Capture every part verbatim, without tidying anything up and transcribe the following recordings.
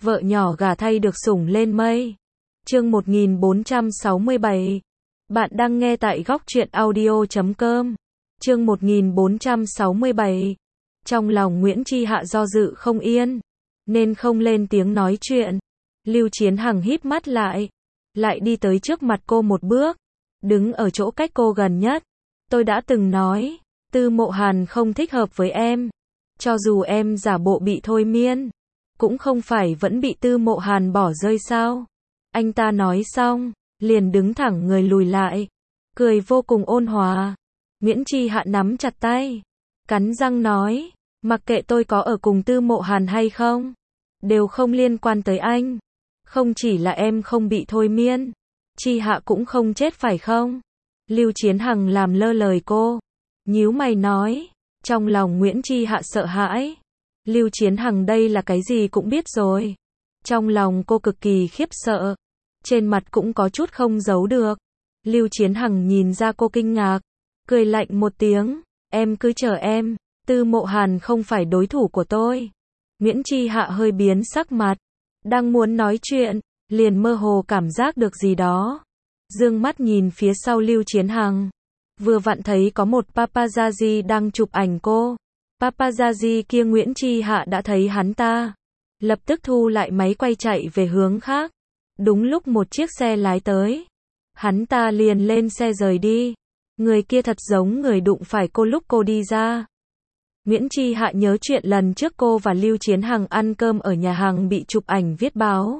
Vợ nhỏ gả thay được sủng lên mây. Chương một nghìn bốn trăm sáu mươi bảy. Bạn đang nghe tại góc truyện audio chấm com. Chương một nghìn bốn trăm sáu mươi bảy. Trong lòng Nguyễn Chi Hạ do dự không yên, nên không lên tiếng nói chuyện. Lưu Chiến Hằng híp mắt lại, lại đi tới trước mặt cô một bước, đứng ở chỗ cách cô gần nhất. Tôi đã từng nói, Tư Mộ Hàn không thích hợp với em. Cho dù em giả bộ bị thôi miên, cũng không phải vẫn bị Tư Mộ Hàn bỏ rơi sao? Anh ta nói xong, liền đứng thẳng người lùi lại, cười vô cùng ôn hòa. Nguyễn Chi Hạ nắm chặt tay, cắn răng nói, mặc kệ tôi có ở cùng Tư Mộ Hàn hay không, đều không liên quan tới anh. Không chỉ là em không bị thôi miên, Chi Hạ cũng không chết phải không? Lưu Chiến Hằng làm lơ lời cô, nhíu mày nói. Trong lòng Nguyễn Chi Hạ sợ hãi. Lưu Chiến Hằng đây là cái gì cũng biết rồi. Trong lòng cô cực kỳ khiếp sợ, trên mặt cũng có chút không giấu được. Lưu Chiến Hằng nhìn ra cô kinh ngạc, cười lạnh một tiếng, em cứ chờ em, Tư Mộ Hàn không phải đối thủ của tôi. Nguyễn Chi Hạ hơi biến sắc mặt, đang muốn nói chuyện, liền mơ hồ cảm giác được gì đó. Dương mắt nhìn phía sau Lưu Chiến Hằng, vừa vặn thấy có một paparazzi đang chụp ảnh cô. Paparazzi kia Nguyễn Chi Hạ đã thấy hắn ta, lập tức thu lại máy quay chạy về hướng khác. Đúng lúc một chiếc xe lái tới, hắn ta liền lên xe rời đi. Người kia thật giống người đụng phải cô lúc cô đi ra. Nguyễn Chi Hạ nhớ chuyện lần trước cô và Lưu Chiến Hằng ăn cơm ở nhà hàng bị chụp ảnh viết báo.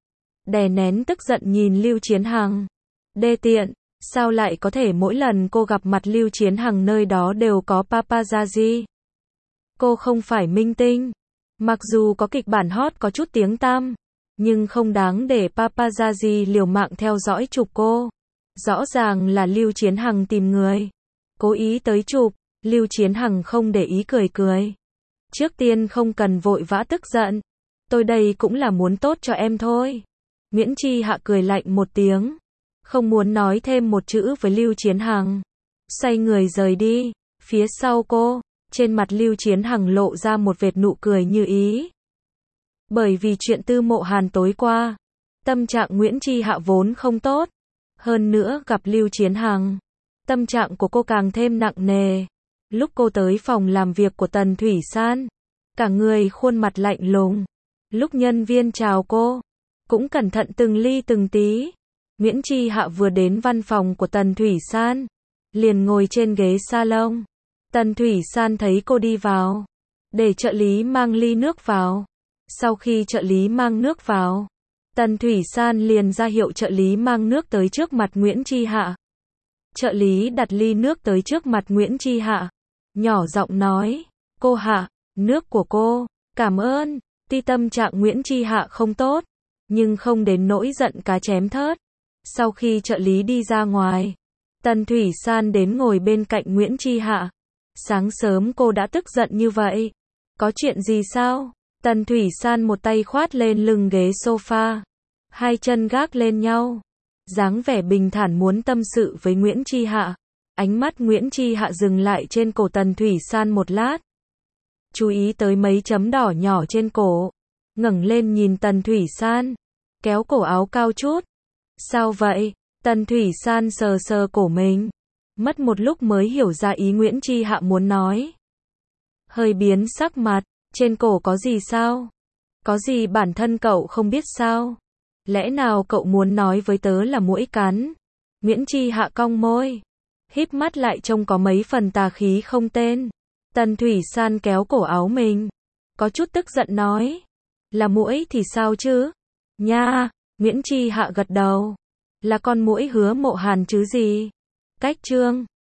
Đè nén tức giận nhìn Lưu Chiến Hằng. Đê tiện, sao lại có thể mỗi lần cô gặp mặt Lưu Chiến Hằng nơi đó đều có paparazzi? Cô không phải minh tinh, mặc dù có kịch bản hot có chút tiếng tăm, nhưng không đáng để paparazzi liều mạng theo dõi chụp cô. Rõ ràng là Lưu Chiến Hằng tìm người, cố ý tới chụp. Lưu Chiến Hằng không để ý cười cười. Trước tiên không cần vội vã tức giận, tôi đây cũng là muốn tốt cho em thôi. Nguyễn Chi Hạ cười lạnh một tiếng, không muốn nói thêm một chữ với Lưu Chiến Hằng, xoay người rời đi. Phía sau cô, trên mặt Lưu Chiến Hằng lộ ra một vệt nụ cười như ý. Bởi vì chuyện Tư Mộ Hàn tối qua, tâm trạng Nguyễn Chi Hạ vốn không tốt, hơn nữa gặp Lưu Chiến Hằng, tâm trạng của cô càng thêm nặng nề. Lúc cô tới phòng làm việc của Tần Thủy San, cả người khuôn mặt lạnh lùng. Lúc nhân viên chào cô, cũng cẩn thận từng ly từng tí. Nguyễn Chi Hạ vừa đến văn phòng của Tần Thủy San, liền ngồi trên ghế salon. Tần Thủy San thấy cô đi vào, để trợ lý mang ly nước vào. Sau khi trợ lý mang nước vào, Tần Thủy San liền ra hiệu trợ lý mang nước tới trước mặt Nguyễn Chi Hạ. Trợ lý đặt ly nước tới trước mặt Nguyễn Chi Hạ, nhỏ giọng nói, cô Hạ, nước của cô, cảm ơn. Tuy tâm trạng Nguyễn Chi Hạ không tốt, nhưng không đến nỗi giận cá chém thớt. Sau khi trợ lý đi ra ngoài, Tần Thủy San đến ngồi bên cạnh Nguyễn Chi Hạ. Sáng sớm cô đã tức giận như vậy, có chuyện gì sao? Tần Thủy San một tay khoát lên lưng ghế sofa, hai chân gác lên nhau, dáng vẻ bình thản muốn tâm sự với Nguyễn Chi Hạ. Ánh mắt Nguyễn Chi Hạ dừng lại trên cổ Tần Thủy San một lát, chú ý tới mấy chấm đỏ nhỏ trên cổ, ngẩng lên nhìn Tần Thủy San, kéo cổ áo cao chút. Sao vậy? Tần Thủy San sờ sờ cổ mình, mất một lúc mới hiểu ra ý Nguyễn Chi Hạ muốn nói. Hơi biến sắc mặt, trên cổ có gì sao? Có gì bản thân cậu không biết sao? Lẽ nào cậu muốn nói với tớ là muỗi cắn? Nguyễn Chi Hạ cong môi, híp mắt lại trông có mấy phần tà khí không tên. Tần Thủy San kéo cổ áo mình, có chút tức giận nói, là muỗi thì sao chứ? Nha, Nguyễn Chi Hạ gật đầu, là con muỗi Hứa Mộ Hàn chứ gì. Cách chương